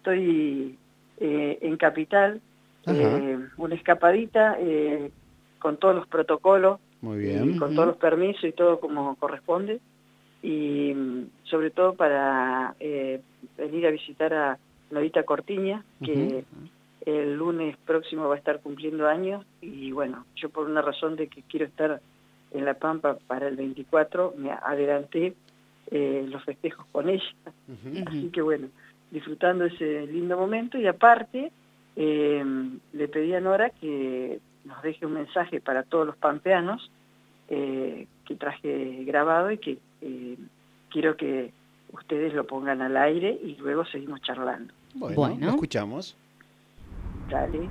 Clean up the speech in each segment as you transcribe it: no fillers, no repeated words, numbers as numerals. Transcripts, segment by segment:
estoy en Capital, una escapadita con todos los protocolos, muy bien, con todos los permisos y todo como corresponde, y sobre todo para venir a visitar a Norita Cortiñas, que el lunes próximo va a estar cumpliendo años, y bueno, yo por una razón de que quiero estar en La Pampa para el 24, me adelanté los festejos con ella, así que bueno, disfrutando ese lindo momento, y aparte le pedí a Nora que nos deje un mensaje para todos los pampeanos, que traje grabado y que quiero que ustedes lo pongan al aire y luego seguimos charlando. Bueno, lo escuchamos. Dale.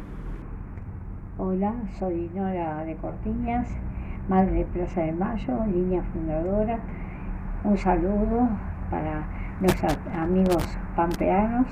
Hola, soy Nora de Cortiñas, madre de Plaza de Mayo, línea fundadora. Un saludo para nuestros amigos pampeanos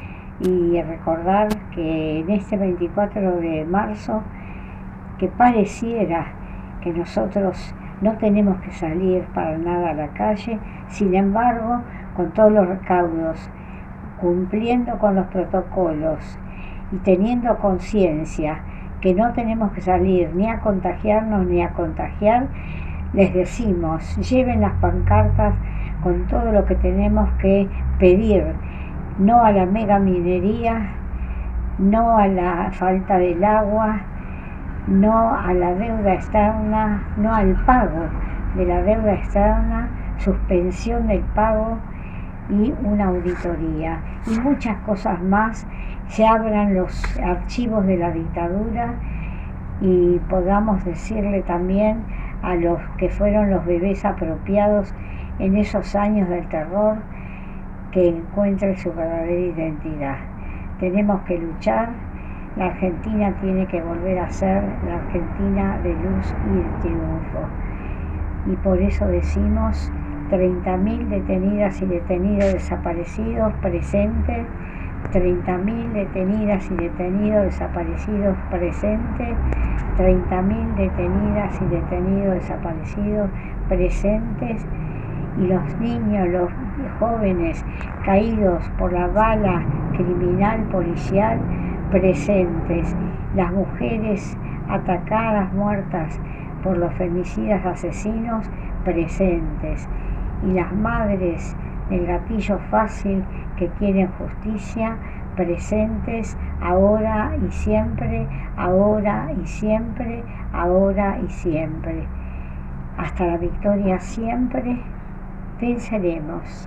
y recordar que en este 24 de marzo, que pareciera que nosotros no tenemos que salir para nada a la calle, sin embargo, con todos los recaudos, cumpliendo con los protocolos y teniendo conciencia que no tenemos que salir ni a contagiarnos ni a contagiar, les decimos, lleven las pancartas con todo lo que tenemos que pedir, no a la mega minería, no a la falta del agua, no a la deuda externa, no al pago de la deuda externa, suspensión del pago y una auditoría y muchas cosas más. Se abran los archivos de la dictadura y podamos decirle también a los que fueron los bebés apropiados en esos años del terror que encuentren su verdadera identidad. Tenemos que luchar. La Argentina tiene que volver a ser la Argentina de luz y de triunfo. Y por eso decimos 30.000 detenidas y detenidos desaparecidos presentes, 30.000 detenidas y detenidos desaparecidos presentes, 30.000 detenidas y detenidos desaparecidos presentes, y los niños, los jóvenes caídos por la bala criminal policial presentes, las mujeres atacadas, muertas por los femicidas asesinos presentes, y las madres del gatillo fácil que quieren justicia presentes ahora y siempre, ahora y siempre, ahora y siempre. Hasta la victoria siempre. Venceremos,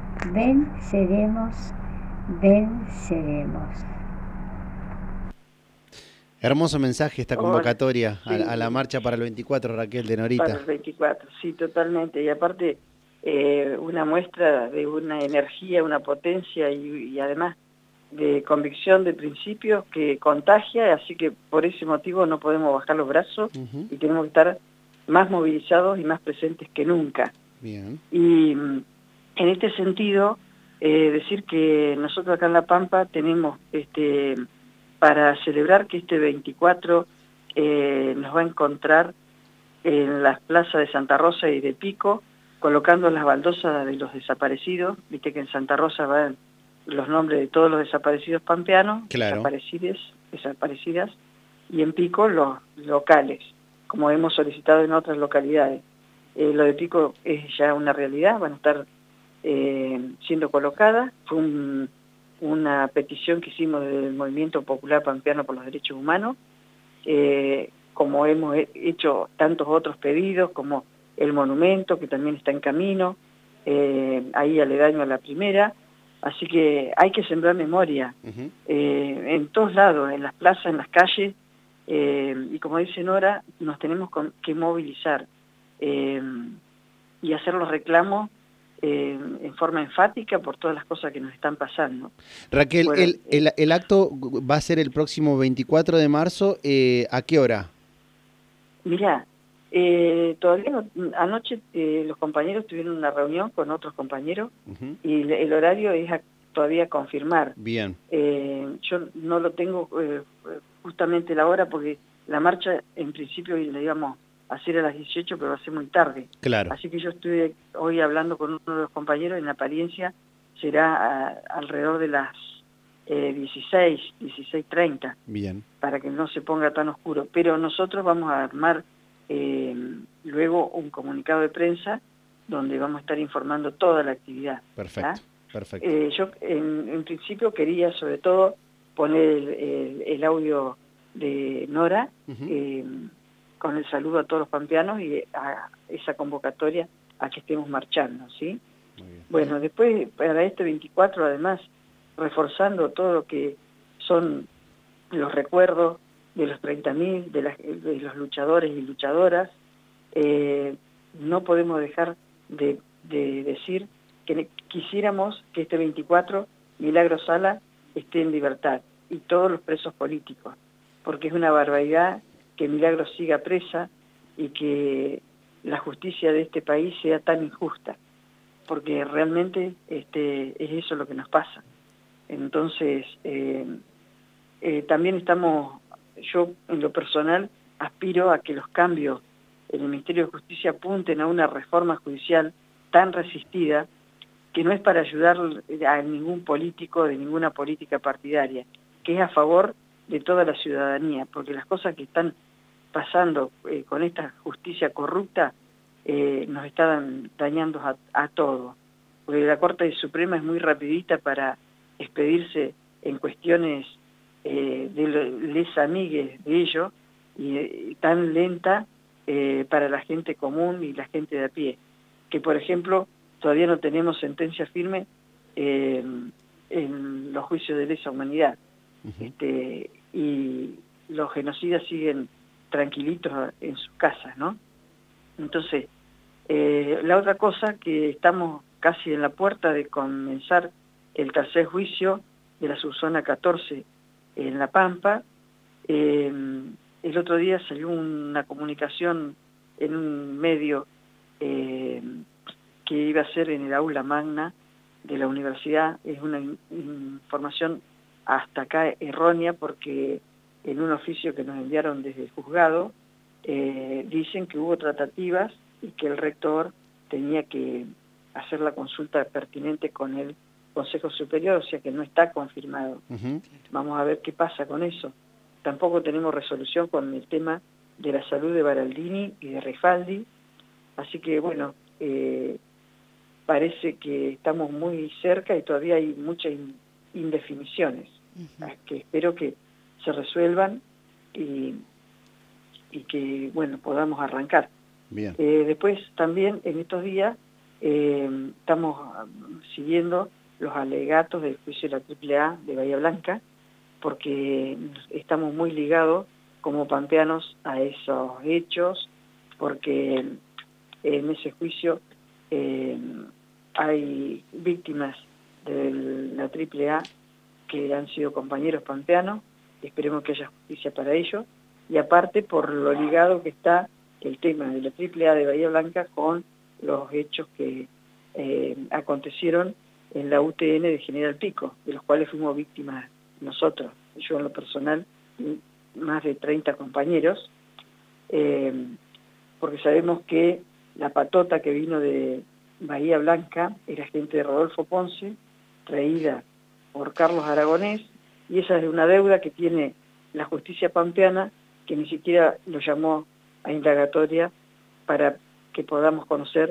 venceremos, venceremos. Hermoso mensaje esta convocatoria a la marcha para el 24, Raquel, de Norita. Para el 24, sí, totalmente. Y aparte, una muestra de una energía, una potencia y además de convicción de principios que contagia, así que por ese motivo no podemos bajar los brazos y tenemos que estar más movilizados y más presentes que nunca. Bien. Y en este sentido, decir que nosotros acá en La Pampa tenemos para celebrar que este 24 nos va a encontrar en las plazas de Santa Rosa y de Pico, colocando las baldosas de los desaparecidos. Viste que en Santa Rosa van los nombres de todos los desaparecidos pampeanos, claro, desaparecidas, y en Pico los locales, como hemos solicitado en otras localidades. Lo de Pico es ya una realidad, van a estar siendo colocadas. Fue una petición que hicimos del Movimiento Popular Pampeano por los Derechos Humanos, como hemos hecho tantos otros pedidos, como el monumento, que también está en camino, ahí aledaño a la primera. Así que hay que sembrar memoria en todos lados, en las plazas, en las calles, y como dice Nora, nos tenemos que movilizar y hacer los reclamos en forma enfática por todas las cosas que nos están pasando. Raquel, bueno, el acto va a ser el próximo 24 de marzo, ¿a qué hora? Mirá, todavía no, anoche los compañeros tuvieron una reunión con otros compañeros y el horario es todavía a confirmar. Bien. Yo no lo tengo justamente la hora porque la marcha en principio la íbamos a hacer a las 18, pero va a ser muy tarde. Claro. Así que yo estuve hoy hablando con uno de los compañeros, en apariencia será alrededor de las 16, 16:30. Bien. Para que no se ponga tan oscuro. Pero nosotros vamos a armar luego un comunicado de prensa donde vamos a estar informando toda la actividad. Perfecto, ¿tá? perfecto. Yo en principio quería sobre todo poner el audio de Nora con el saludo a todos los pampeanos y a esa convocatoria a que estemos marchando, ¿sí? Muy bien. Bueno, después para este 24 además reforzando todo lo que son los recuerdos de los 30.000, de los luchadores y luchadoras, no podemos dejar de decir que quisiéramos que este 24 Milagro Sala esté en libertad y todos los presos políticos, porque es una barbaridad que Milagro siga presa y que la justicia de este país sea tan injusta, porque realmente es eso lo que nos pasa. Entonces, también yo en lo personal aspiro a que los cambios en el Ministerio de Justicia apunten a una reforma judicial tan resistida que no es para ayudar a ningún político de ninguna política partidaria, que es a favor de toda la ciudadanía, porque las cosas que están pasando con esta justicia corrupta nos están dañando a todos, porque la Corte Suprema es muy rapidita para expedirse en cuestiones de les amigues de ellos y tan lenta para la gente común y la gente de a pie, que por ejemplo todavía no tenemos sentencia firme en los juicios de lesa humanidad. Y los genocidas siguen tranquilitos en sus casas, ¿no? Entonces, la otra cosa que estamos casi en la puerta de comenzar el tercer juicio de la subzona 14 en La Pampa. El otro día salió una comunicación en un medio que iba a ser en el aula magna de la universidad. Es una información hasta acá errónea, porque en un oficio que nos enviaron desde el juzgado dicen que hubo tratativas y que el rector tenía que hacer la consulta pertinente con el Consejo Superior, o sea que no está confirmado. Vamos a ver qué pasa con eso. Tampoco tenemos resolución con el tema de la salud de Baraldini y de Rifaldi, así que bueno, parece que estamos muy cerca y todavía hay muchas indefiniciones, que espero que se resuelvan y que bueno, podamos arrancar. Bien. Después también en estos días estamos siguiendo los alegatos del juicio de la AAA de Bahía Blanca, porque estamos muy ligados como pampeanos a esos hechos, porque en ese juicio hay víctimas de la AAA que han sido compañeros pampeanos, esperemos que haya justicia para ellos, y aparte por lo ligado que está el tema de la AAA de Bahía Blanca con los hechos que acontecieron en la UTN de General Pico, de los cuales fuimos víctimas nosotros, yo en lo personal, más de 30 compañeros, porque sabemos que la patota que vino de Bahía Blanca era gente de Rodolfo Ponce, traída por Carlos Aragonés, y esa es una deuda que tiene la justicia pampeana, que ni siquiera lo llamó a indagatoria para que podamos conocer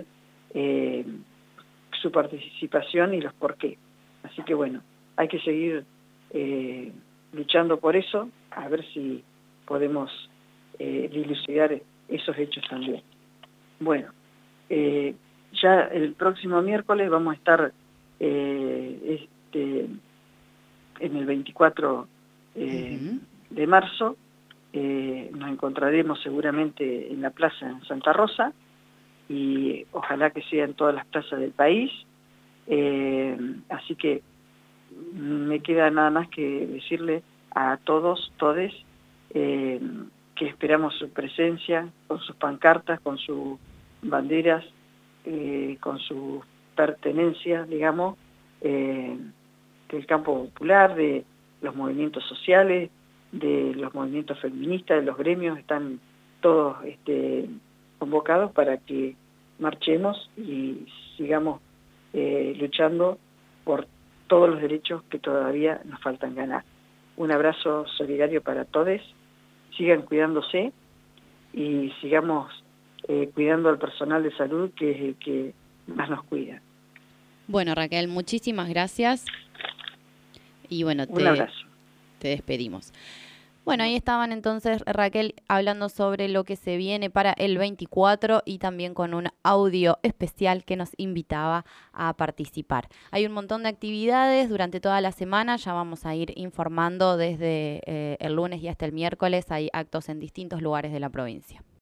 su participación y los por qué. Así que bueno, hay que seguir luchando por eso, a ver si podemos dilucidar esos hechos también. Bueno, ya el próximo miércoles vamos a estar en el 24 de marzo, nos encontraremos seguramente en la plaza en Santa Rosa, y ojalá que sea en todas las plazas del país, así que me queda nada más que decirle a todos, todes, que esperamos su presencia, con sus pancartas, con sus banderas, con su pertenencia, digamos, del campo popular, de los movimientos sociales, de los movimientos feministas, de los gremios, están todos convocados para que marchemos y sigamos luchando por todos los derechos que todavía nos faltan ganar. Un abrazo solidario para todos, sigan cuidándose y sigamos cuidando al personal de salud, que es el que más nos cuida. Bueno, Raquel, muchísimas gracias y bueno, Un abrazo. Te despedimos. Bueno, ahí estaban entonces, Raquel, hablando sobre lo que se viene para el 24 y también con un audio especial que nos invitaba a participar. Hay un montón de actividades durante toda la semana, ya vamos a ir informando desde el lunes y hasta el miércoles. Hay actos en distintos lugares de la provincia.